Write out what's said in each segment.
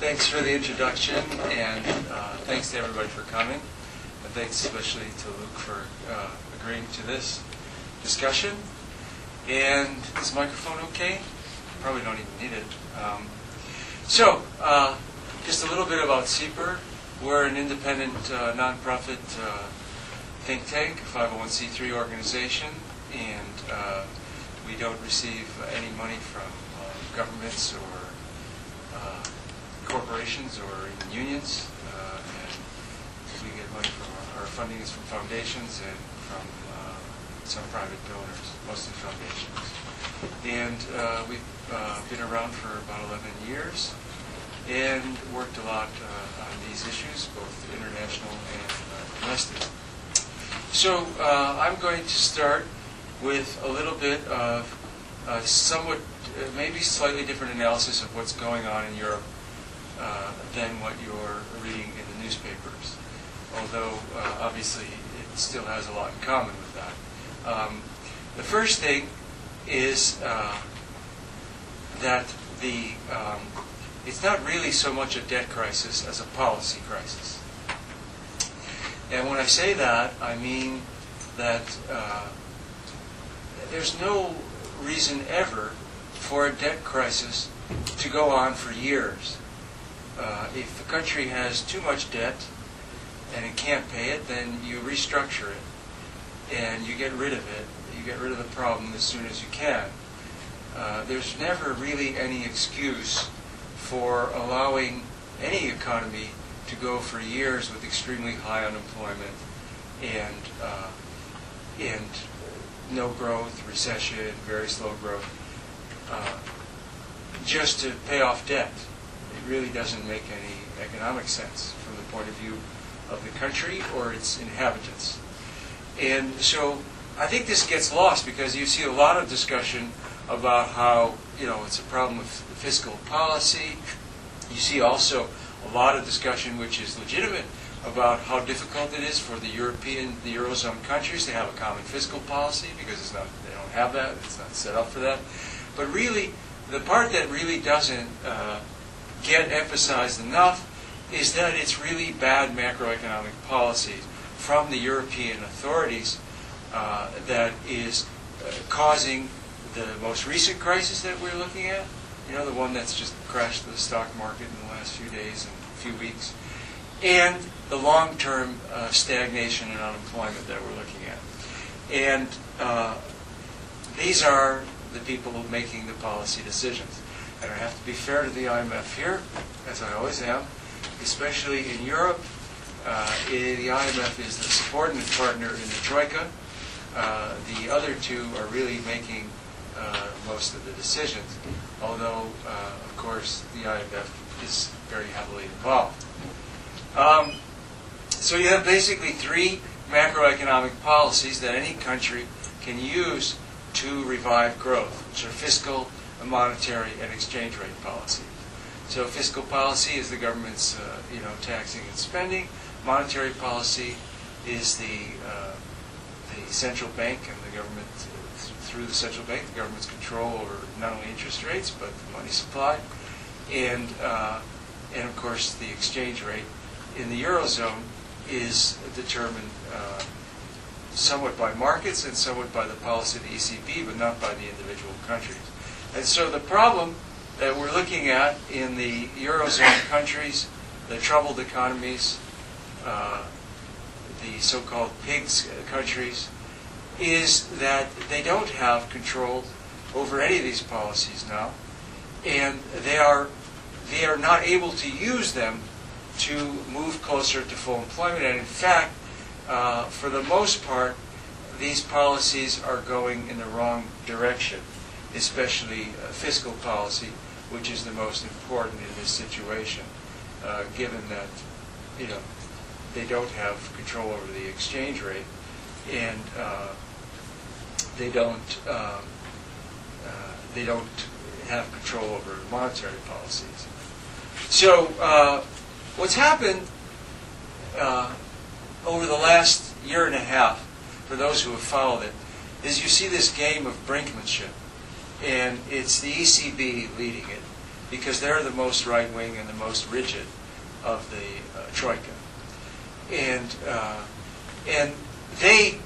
Thanks for the introduction, and thanks to everybody for coming. And thanks especially to Luke for agreeing to this discussion. And is the microphone okay? Probably don't even need it. Just a little bit about CPER. We're an independent nonprofit think tank, 501c3 organization, and we don't receive any money from governments or corporations or even unions, and we get money from our funding is from foundations and from some private donors, mostly foundations. And we've been around for about 11 years and worked a lot on these issues, both international and domestic. So I'm going to start with a little bit of somewhat, maybe slightly different analysis of what's going on in Europe than what you're reading in the newspapers, although obviously it still has a lot in common with that. The first thing is that it's not really so much a debt crisis as a policy crisis. And when I say that, I mean that there's no reason ever for a debt crisis to go on for years. If the country has too much debt and it can't pay it, then you restructure it and you get rid of it. You get rid of the problem as soon as you can. There's never really any excuse for allowing any economy to go for years with extremely high unemployment and no growth, recession, very slow growth, just to pay off debt. It really doesn't make any economic sense from the point of view of the country or its inhabitants. And so I think this gets lost because you see a lot of discussion about how, it's a problem with fiscal policy. You see also a lot of discussion, which is legitimate, about how difficult it is for the Eurozone countries to have a common fiscal policy because they don't have that, it's not set up for that. But really, the part that really doesn't get emphasized enough is that it's really bad macroeconomic policies from the European authorities that is causing the most recent crisis that we're looking at, the one that's just crashed the stock market in the last few days and few weeks, and the long-term stagnation and unemployment that we're looking at. And these are the people making the policy decisions. And I have to be fair to the IMF here, as I always am, especially in Europe. The IMF is the subordinate partner in the Troika. The other two are really making most of the decisions, although, of course, the IMF is very heavily involved. So you have basically three macroeconomic policies that any country can use to revive growth, which are fiscal, monetary, and exchange rate policy. So fiscal policy is the government's taxing and spending. Monetary policy is the central bank and the government, through the central bank, the government's control over not only interest rates but the money supply, and of course the exchange rate in the Eurozone is determined somewhat by markets and somewhat by the policy of the ECB, but not by the individual countries. And so the problem that we're looking at in the Eurozone countries, the troubled economies, the so-called PIGS countries, is that they don't have control over any of these policies now, and they are not able to use them to move closer to full employment. And in fact, for the most part, these policies are going in the wrong direction, especially fiscal policy, which is the most important in this situation, given that they don't have control over the exchange rate, and they don't have control over monetary policies. So what's happened over the last year and a half, for those who have followed it, is you see this game of brinkmanship, and it's the ECB leading it. because they're the most right-wing and the most rigid of the Troika. And they,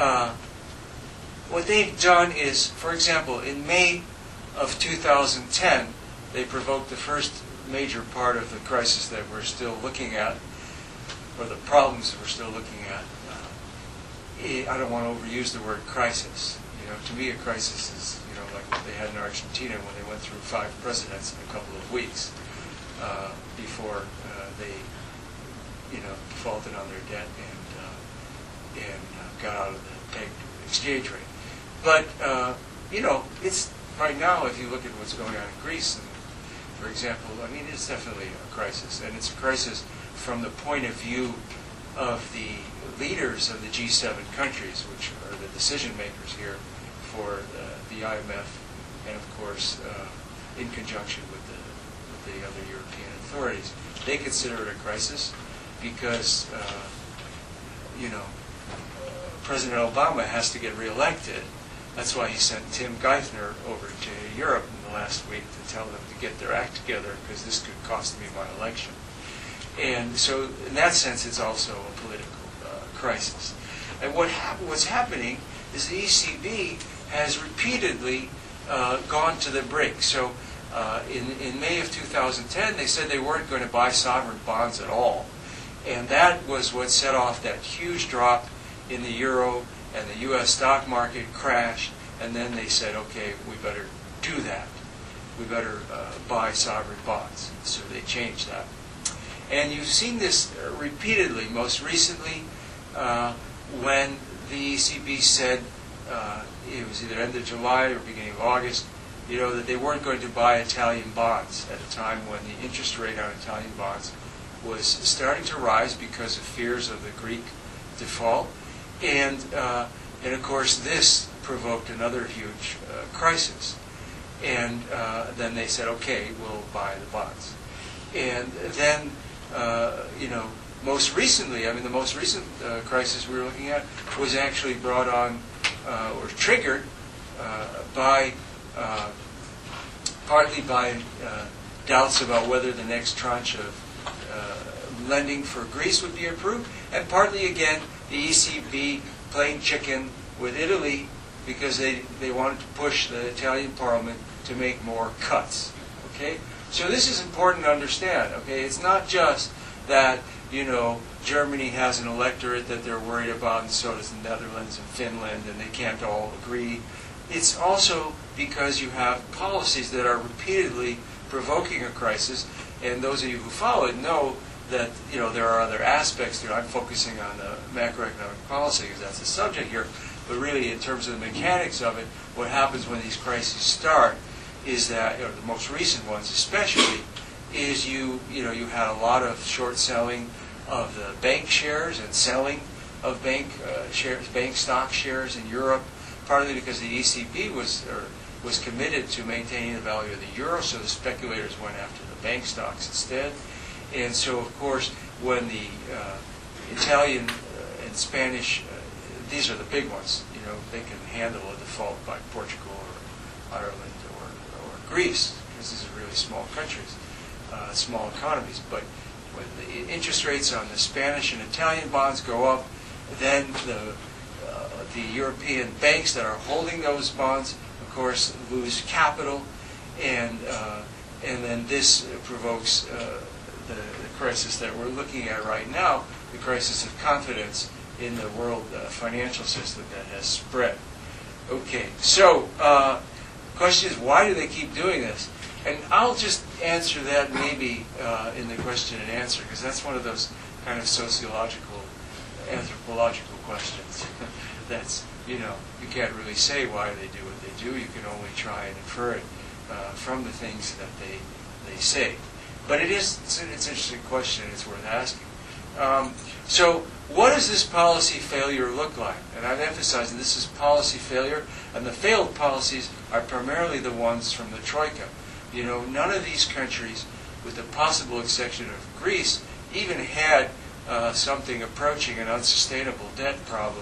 what they've done is, for example, in May of 2010, they provoked the first major part of the crisis that we're still looking at, or the problems that we're still looking at. I don't want to overuse the word crisis. To me, a crisis is, like what they had in Argentina when they went through 5 presidents in a couple of weeks before they, defaulted on their debt and got out of the pegged exchange rate. But it's right now. If you look at what's going on in Greece, and, for example, it's definitely a crisis, and it's a crisis from the point of view of the leaders of the G7 countries, which are the decision makers here for the IMF, and of course, in conjunction with the other European authorities. They consider it a crisis because, President Obama has to get reelected. That's why he sent Tim Geithner over to Europe in the last week to tell them to get their act together, because this could cost me my election. And so, in that sense, it's also a political crisis. And what's happening is the ECB has repeatedly gone to the brink. So, in May of 2010, they said they weren't going to buy sovereign bonds at all. And that was what set off that huge drop in the euro, and the U.S. stock market crashed. And then they said, okay, we better do that. We better buy sovereign bonds. So they changed that. And you've seen this repeatedly, most recently when the ECB said, it was either end of July or beginning of August, that they weren't going to buy Italian bonds at a time when the interest rate on Italian bonds was starting to rise because of fears of the Greek default. And of course, this provoked another huge crisis. And then they said, okay, we'll buy the bonds. And then, most recently, the most recent crisis we were looking at was actually brought on or triggered by partly by doubts about whether the next tranche of lending for Greece would be approved, and partly again the ECB playing chicken with Italy because they wanted to push the Italian Parliament to make more cuts. Okay, so this is important to understand. Okay, it's not just that Germany has an electorate that they're worried about, and so does the Netherlands and Finland, and they can't all agree. It's also because you have policies that are repeatedly provoking a crisis, and those of you who follow it know that there are other aspects to it. I'm focusing on the macroeconomic policy because that's the subject here, but really in terms of the mechanics of it, what happens when these crises start is that, the most recent ones especially, is you had a lot of short selling of the bank shares and selling of bank stock shares in Europe, partly because the ECB was committed to maintaining the value of the euro, so the speculators went after the bank stocks instead. And so, of course, when the Italian and Spanish, these are the big ones, they can handle a default by Portugal or Ireland or Greece, because these are really small countries, small economies. But when the interest rates on the Spanish and Italian bonds go up, then the European banks that are holding those bonds, of course, lose capital, and then this provokes the crisis that we're looking at right now, the crisis of confidence in the world financial system that has spread. Okay, so the question is, why do they keep doing this? And I'll just answer that maybe in the question and answer, because that's one of those kind of sociological, anthropological questions. That's, you can't really say why they do what they do. You can only try and infer it from the things that they say. But it's an interesting question. It's worth asking. So what does this policy failure look like? And I've emphasized that this is policy failure, and the failed policies are primarily the ones from the Troika. None of these countries, with the possible exception of Greece, even had something approaching an unsustainable debt problem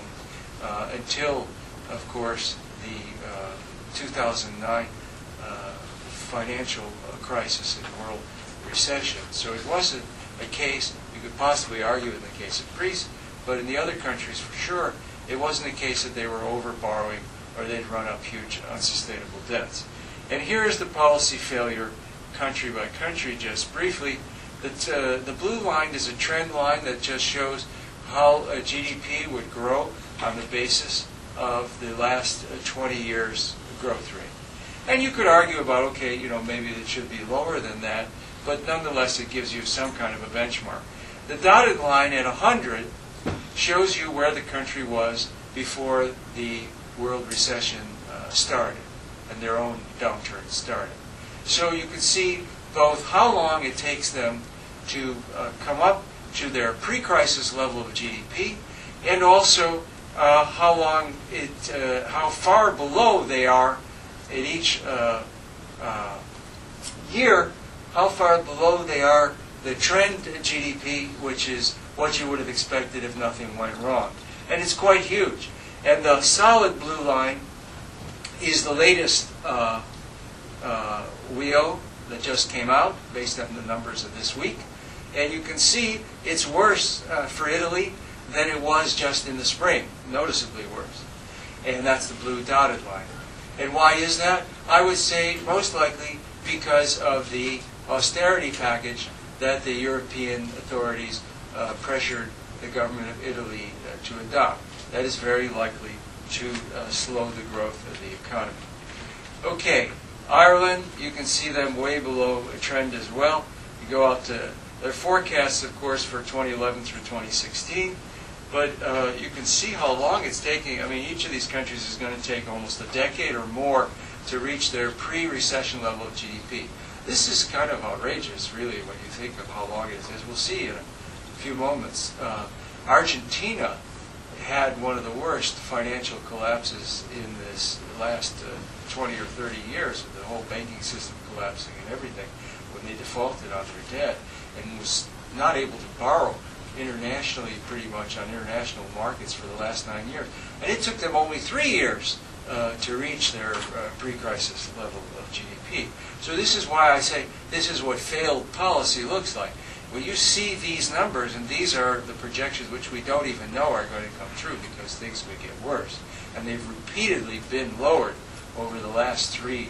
until, of course, the 2009 financial crisis and world recession. So it wasn't a case, you could possibly argue in the case of Greece, but in the other countries for sure, it wasn't a case that they were over-borrowing or they'd run up huge unsustainable debts. And here is the policy failure country by country, just briefly. The blue line is a trend line that just shows how GDP would grow on the basis of the last 20 years growth rate. And you could argue about, okay, you know, maybe it should be lower than that, but nonetheless it gives you some kind of a benchmark. The dotted line at 100 shows you where the country was before the world recession started and their own downturn started. So you can see both how long it takes them to come up to their pre-crisis level of GDP, and also how far below they are at each year, how far below they are the trend GDP, which is what you would have expected if nothing went wrong. And it's quite huge. And the solid blue line is the latest WEO that just came out, based on the numbers of this week. And you can see it's worse for Italy than it was just in the spring, noticeably worse. And that's the blue dotted line. And why is that? I would say most likely because of the austerity package that the European authorities pressured the government of Italy to adopt. That is very likely to slow the growth of the economy. Okay, Ireland, you can see them way below a trend as well. You go out to their forecasts, of course, for 2011 through 2016. But you can see how long it's taking. I mean, each of these countries is going to take almost a decade or more to reach their pre-recession level of GDP. This is kind of outrageous, really, when you think of how long it is. As we'll see in a few moments. Argentina had one of the worst financial collapses in this last 20 or 30 years, with the whole banking system collapsing and everything, when they defaulted on their debt and was not able to borrow internationally, pretty much on international markets for the last 9 years. And it took them only 3 years to reach their pre-crisis level of GDP. So this is why I say this is what failed policy looks like. When you see these numbers, and these are the projections which we don't even know are going to come true because things may get worse, and they've repeatedly been lowered over the last 3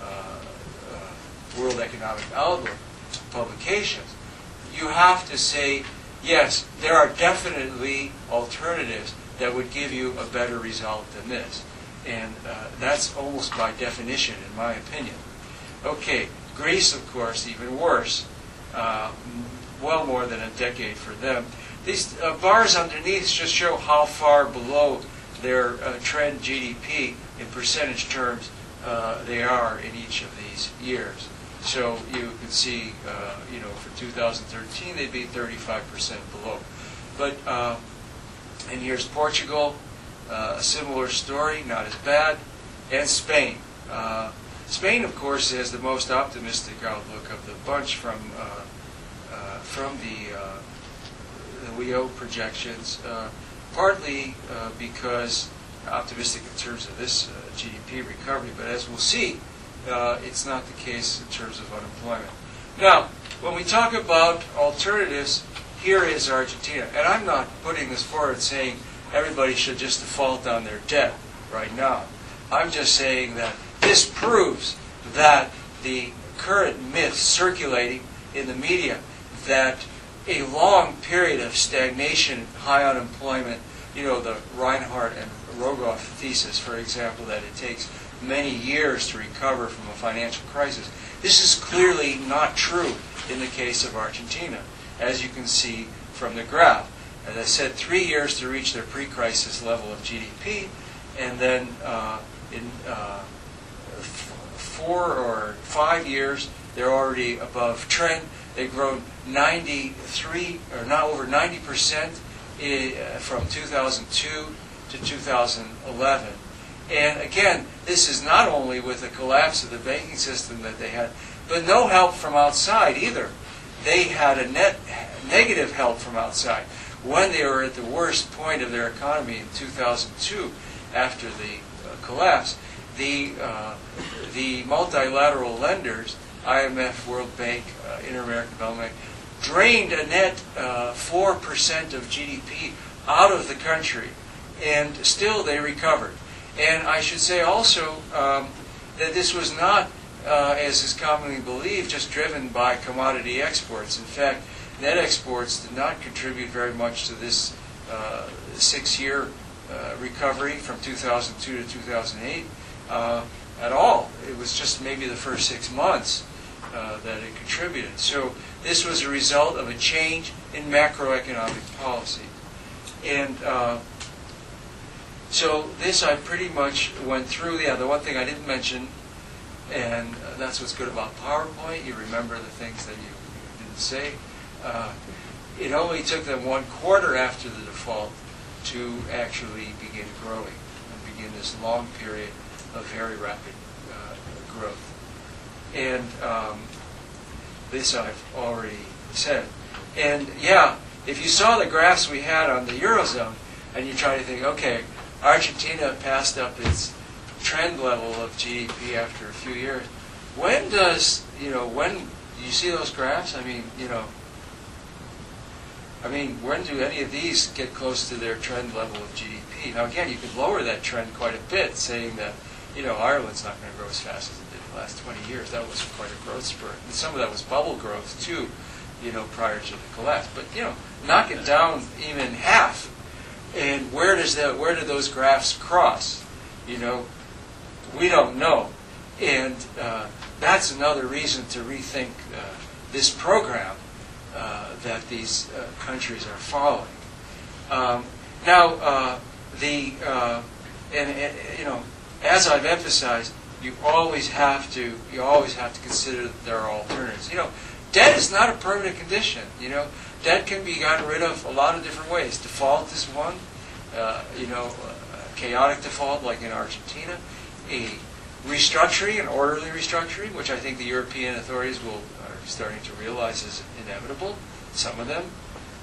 World Economic Outlook publications, you have to say, yes, there are definitely alternatives that would give you a better result than this. And that's almost by definition, in my opinion. Okay, Greece, of course, even worse. Well more than a decade for them. These bars underneath just show how far below their trend GDP in percentage terms they are in each of these years. So you can see, for 2013 they'd be 35% below. But and here's Portugal, a similar story, not as bad, and Spain. Spain, of course, has the most optimistic outlook of the bunch from the WEO projections, partly because optimistic in terms of this GDP recovery, but as we'll see, it's not the case in terms of unemployment. Now, when we talk about alternatives, here is Argentina. And I'm not putting this forward saying everybody should just default on their debt right now. I'm just saying that this proves that the current myth circulating in the media that a long period of stagnation, high unemployment, the Reinhardt and Rogoff thesis, for example, that it takes many years to recover from a financial crisis. This is clearly not true in the case of Argentina, as you can see from the graph. As I said, 3 years to reach their pre-crisis level of GDP, and then in 4 or 5 years, they're already above trend. They've grown 93, or now over 90% from 2002 to 2011. And again, this is not only with the collapse of the banking system that they had, but no help from outside either. They had a net negative help from outside when they were at the worst point of their economy in 2002 after the collapse. the multilateral lenders, IMF, World Bank, Inter-American Development Bank, drained a net 4% of GDP out of the country, and still they recovered. And I should say also that this was not, as is commonly believed, just driven by commodity exports. In fact, net exports did not contribute very much to this 6-year recovery from 2002 to 2008 at all. It was just maybe the first 6 months that it contributed. So this was a result of a change in macroeconomic policy. And so this I pretty much went through. Yeah, the one thing I didn't mention, and that's what's good about PowerPoint, you remember the things that you didn't say. It only took them 1 quarter after the default to actually begin growing and begin this long period of very rapid growth. And this I've already said. And yeah, if you saw the graphs we had on the Eurozone, and you try to think, okay, Argentina passed up its trend level of GDP after a few years. When does, when you see those graphs? I mean, when do any of these get close to their trend level of GDP? Now, again, you could lower that trend quite a bit, saying that, Ireland's not going to grow as fast as it did in the last 20 years. That was quite a growth spurt. And some of that was bubble growth, too, prior to the collapse. But, knock it down even half. And where do those graphs cross? We don't know. And that's another reason to rethink this program that these countries are following. As I've emphasized, you always have to consider that there are alternatives. Debt is not a permanent condition. Debt can be gotten rid of a lot of different ways. Default is one. Chaotic default, like in Argentina. A restructuring, an orderly restructuring, which I think the European authorities are starting to realize is inevitable. Some of them.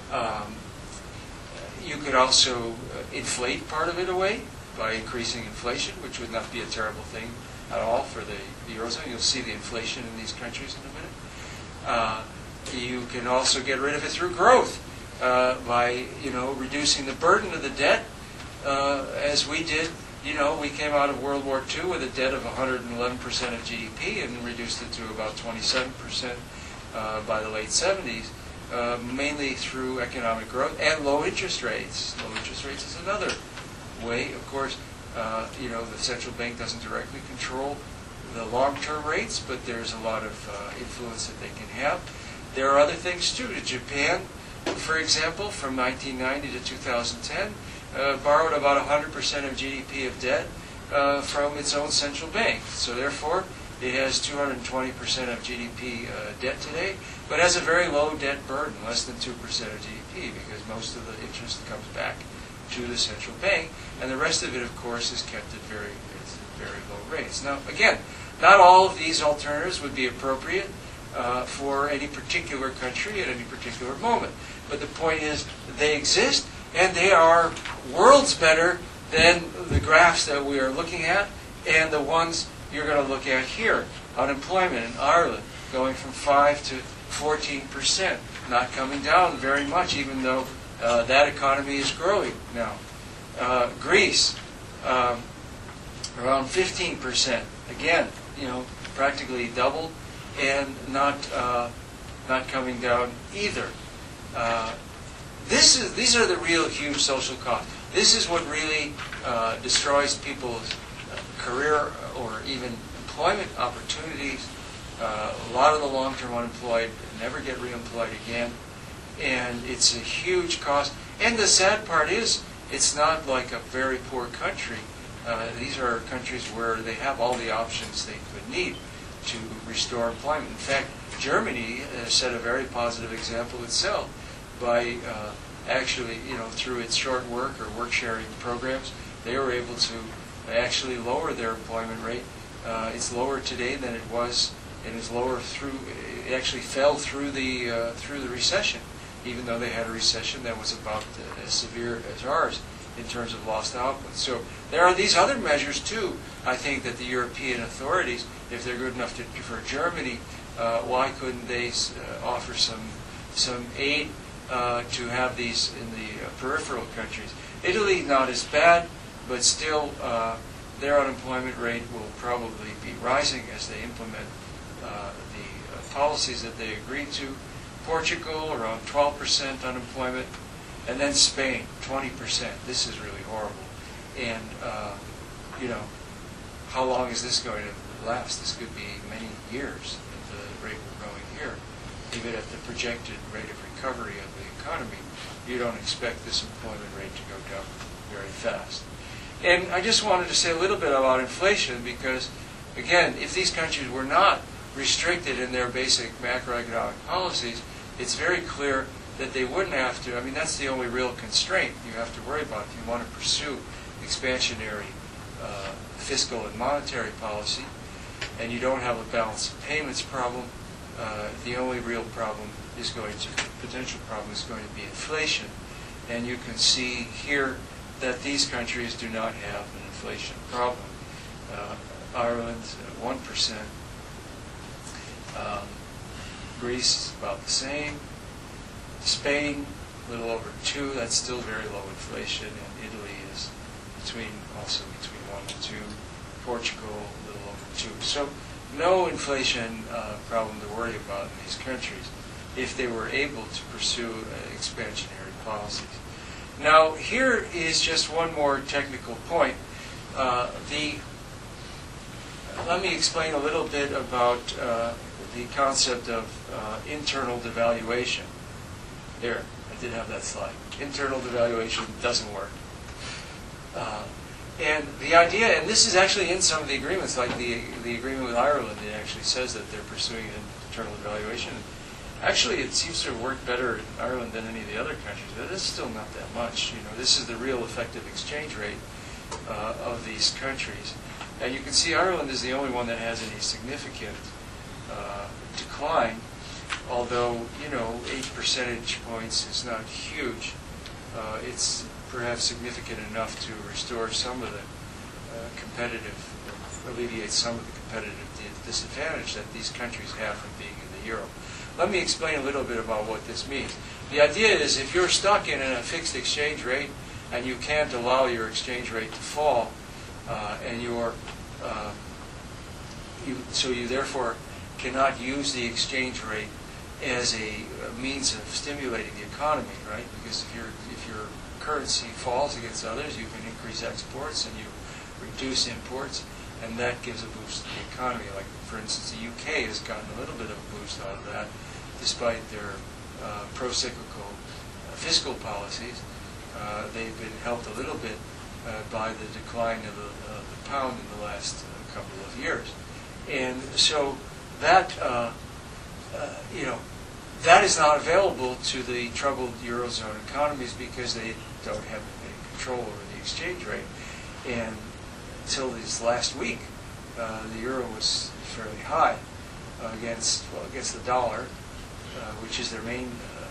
You could also inflate part of it away by increasing inflation, which would not be a terrible thing at all for the Eurozone. You'll see the inflation in these countries in a minute. You can also get rid of it through growth by reducing the burden of the debt, as we did. We came out of World War II with a debt of 111% of GDP and reduced it to about 27% by the late 70s, mainly through economic growth and low interest rates. Low interest rates is another way. Of course, the central bank doesn't directly control the long-term rates, but there's a lot of influence that they can have. There are other things too. Japan, for example, from 1990 to 2010, borrowed about 100% of GDP of debt from its own central bank. So therefore, it has 220% of GDP debt today, but has a very low debt burden, less than 2% of GDP, because most of the interest comes back to the central bank, and the rest of it, of course, is kept at very low rates. Now, again, not all of these alternatives would be appropriate for any particular country at any particular moment. But the point is, they exist, and they are worlds better than the graphs that we are looking at, and the ones you're going to look at here. Unemployment in Ireland going from 5 to 14%, not coming down very much, even though that economy is growing now. Greece, around 15%. Again, practically doubled, and not coming down either. These are the real huge social costs. This is what really destroys people's career or even employment opportunities. A lot of the long-term unemployed never get reemployed again, and it's a huge cost. And the sad part is, it's not like a very poor country. These are countries where they have all the options they could need to restore employment. In fact, Germany set a very positive example itself by actually, through its short work or work sharing programs, they were able to actually lower their employment rate. It's lower today than it was, and it's lower through. It actually fell through the recession, even though they had a recession that was about as severe as ours in terms of lost output. So there are these other measures too, I think, that the European authorities, if they're good enough for Germany, why couldn't they offer some aid to have these in the peripheral countries? Italy, not as bad, but still their unemployment rate will probably be rising as they implement the policies that they agreed to. Portugal, around 12% unemployment, and then Spain, 20%. This is really horrible. And, you know, how long is this going to last? This could be many years at the rate we're going here. Even at the projected rate of recovery of the economy, you don't expect this employment rate to go down very fast. And I just wanted to say a little bit about inflation because, again, if these countries were not restricted in their basic macroeconomic policies, it's very clear that they wouldn't have to. I mean, that's the only real constraint you have to worry about if you want to pursue expansionary fiscal and monetary policy, and you don't have a balance of payments problem. The only real problem is potential problem is going to be inflation. And you can see here that these countries do not have an inflation problem. Ireland, 1%. Greece is about the same. Spain, a little over 2. That's still very low inflation. And Italy is also between 1 and 2. Portugal, a little over 2. So no inflation problem to worry about in these countries if they were able to pursue expansionary policies. Now, here is just one more technical point. Let me explain a little bit about the concept of internal devaluation. Here, I did have that slide. Internal devaluation doesn't work. And the idea, and this is actually in some of the agreements, like the agreement with Ireland, it actually says that they're pursuing an internal devaluation. Actually, it seems to have worked better in Ireland than any of the other countries, but it's still not that much. You know, this is the real effective exchange rate of these countries. And you can see Ireland is the only one that has any significant decline, although, you know, 8 percentage points is not huge. It's perhaps significant enough to restore some of the alleviate some of the competitive disadvantage that these countries have from being in the euro. Let me explain a little bit about what this means. The idea is if you're stuck in a fixed exchange rate and you can't allow your exchange rate to fall, and so you therefore cannot use the exchange rate as a means of stimulating the economy, right? Because if your currency falls against others, you can increase exports and you reduce imports, and that gives a boost to the economy. Like, for instance, the UK has gotten a little bit of a boost out of that, despite their pro-cyclical fiscal policies. They've been helped a little bit by the decline of the pound in the last couple of years. And so that, that is not available to the troubled Eurozone economies because they don't have any control over the exchange rate. And until this last week, the euro was fairly high against the dollar, which is their main,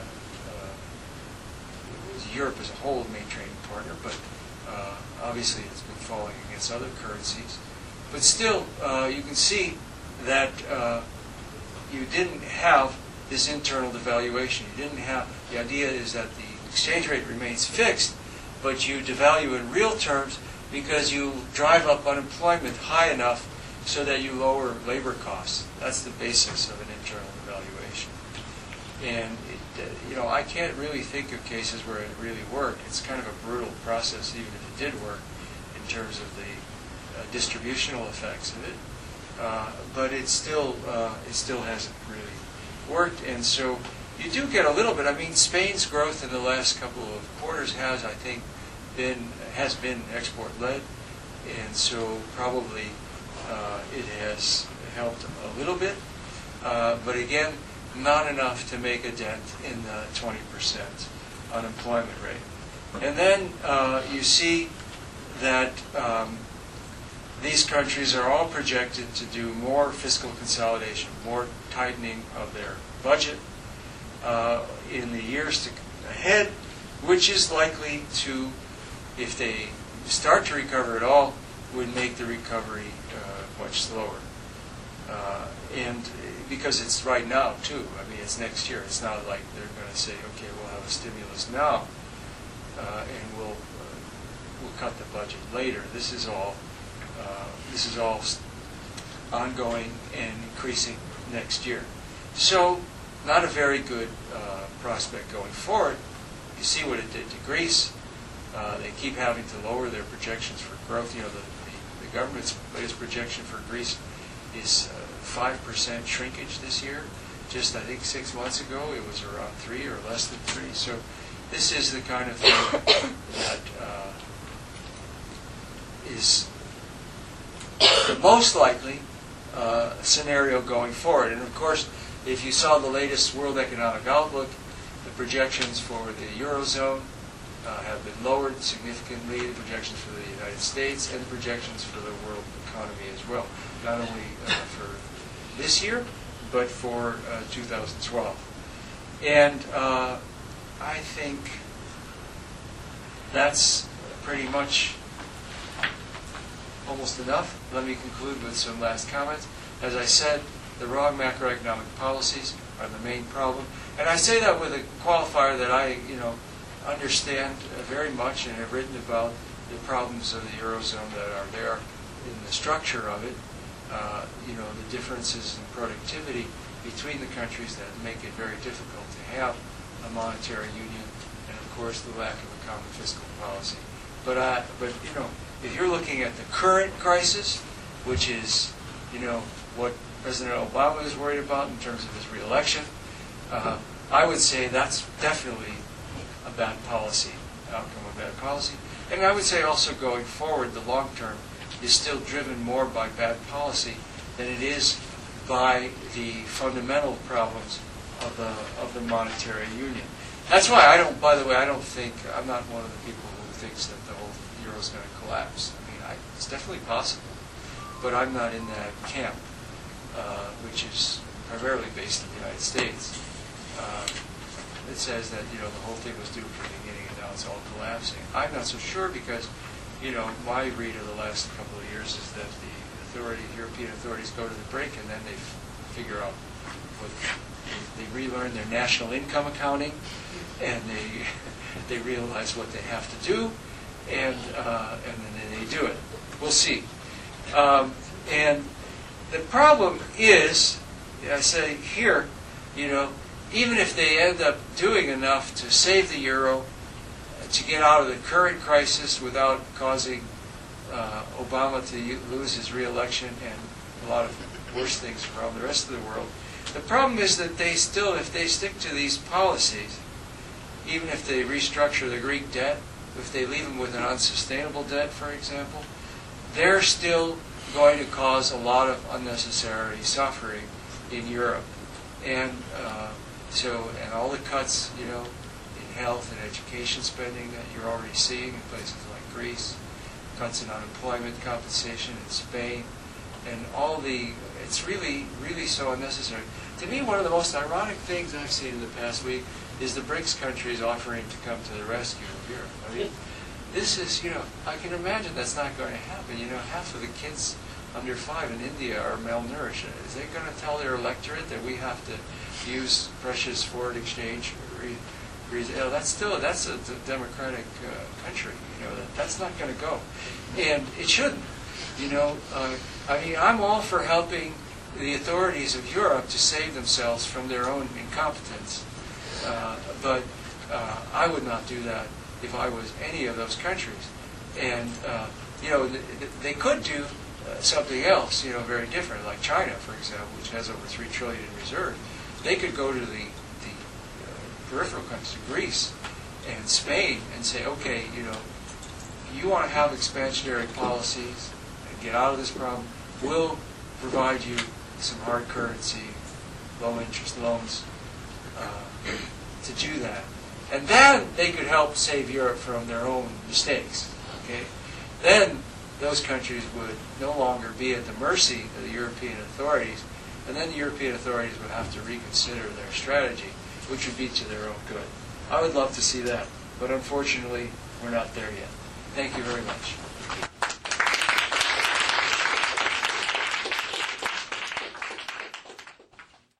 Europe as a whole, main trading partner, but obviously it's been falling against other currencies. But still, you can see that you didn't have this internal devaluation. You didn't have, the idea is that the exchange rate remains fixed, but you devalue in real terms because you drive up unemployment high enough so that you lower labor costs. That's the basis of an internal devaluation. And I can't really think of cases where it really worked. It's kind of a brutal process, even if it did work, in terms of the distributional effects of it. But it still hasn't really worked. And so you do get a little bit. I mean, Spain's growth in the last couple of quarters has, I think, been export-led, and so probably it has helped a little bit. But again, not enough to make a dent in the 20% unemployment rate. And then you see that these countries are all projected to do more fiscal consolidation, more tightening of their budget in the years ahead, which is likely to if they start to recover at all, would make the recovery much slower. And because it's right now, too. I mean, it's next year. It's not like they're going to say, okay, we'll have a stimulus now, and we'll cut the budget later. This is all ongoing and increasing next year. So, not a very good prospect going forward. You see what it did to Greece. They keep having to lower their projections for growth. You know, the government's latest projection for Greece is 5% shrinkage this year. Just, I think, 6 months ago, it was around 3 or less than 3. So this is the kind of thing that is the most likely scenario going forward. And of course, if you saw the latest World Economic Outlook, the projections for the Eurozone have been lowered significantly, the projections for the United States, and the projections for the world economy as well. Not only for this year, but for 2012. And I think that's pretty much almost enough. Let me conclude with some last comments. As I said, the wrong macroeconomic policies are the main problem. And I say that with a qualifier that I, understand very much and have written about the problems of the Eurozone that are there in the structure of it. The differences in productivity between the countries that make it very difficult to have a monetary union, and of course the lack of a common fiscal policy. But if you're looking at the current crisis, which is, what President Obama is worried about in terms of his re-election, I would say that's definitely a bad policy, outcome of bad policy. And I would say also going forward, the long term is still driven more by bad policy than it is by the fundamental problems of the monetary union. That's why I don't, by the way, I'm not one of the people who thinks that the whole euro is going to collapse. I mean, it's definitely possible, but I'm not in that camp, which is primarily based in the United States. It says that, the whole thing was doomed from the beginning and now it's all collapsing. I'm not so sure because, my read of the last couple of years is that the European authorities go to the brink and then they figure out they relearn their national income accounting and they realize what they have to do and then they do it. We'll see. And the problem is, I say here, even if they end up doing enough to save the euro, to get out of the current crisis without causing Obama to lose his re-election and a lot of worse things around the rest of the world, the problem is that they still, if they stick to these policies, even if they restructure the Greek debt, if they leave them with an unsustainable debt, for example, they're still going to cause a lot of unnecessary suffering in Europe. And and all the cuts, in health and education spending that you're already seeing in places like Greece, cuts in unemployment compensation in Spain, and it's really, really so unnecessary. To me, one of the most ironic things I've seen in the past week is the BRICS countries offering to come to the rescue of Europe. I mean, this is, I can imagine that's not going to happen. Half of the kids under 5 in India are malnourished. Is they going to tell their electorate that we have to use precious foreign exchange? That's a democratic country. That's not going to go, and it shouldn't. I'm all for helping the authorities of Europe to save themselves from their own incompetence, but I would not do that if I was any of those countries. And they could do something else, very different, like China, for example, which has over $3 trillion in reserve. They could go to the peripheral countries, Greece and Spain, and say, okay, you want to have expansionary policies and get out of this problem, we'll provide you some hard currency, low interest loans to do that. And then they could help save Europe from their own mistakes. Okay? Then those countries would no longer be at the mercy of the European authorities, and then the European authorities would have to reconsider their strategy, which would be to their own good. I would love to see that, but unfortunately, we're not there yet. Thank you very much.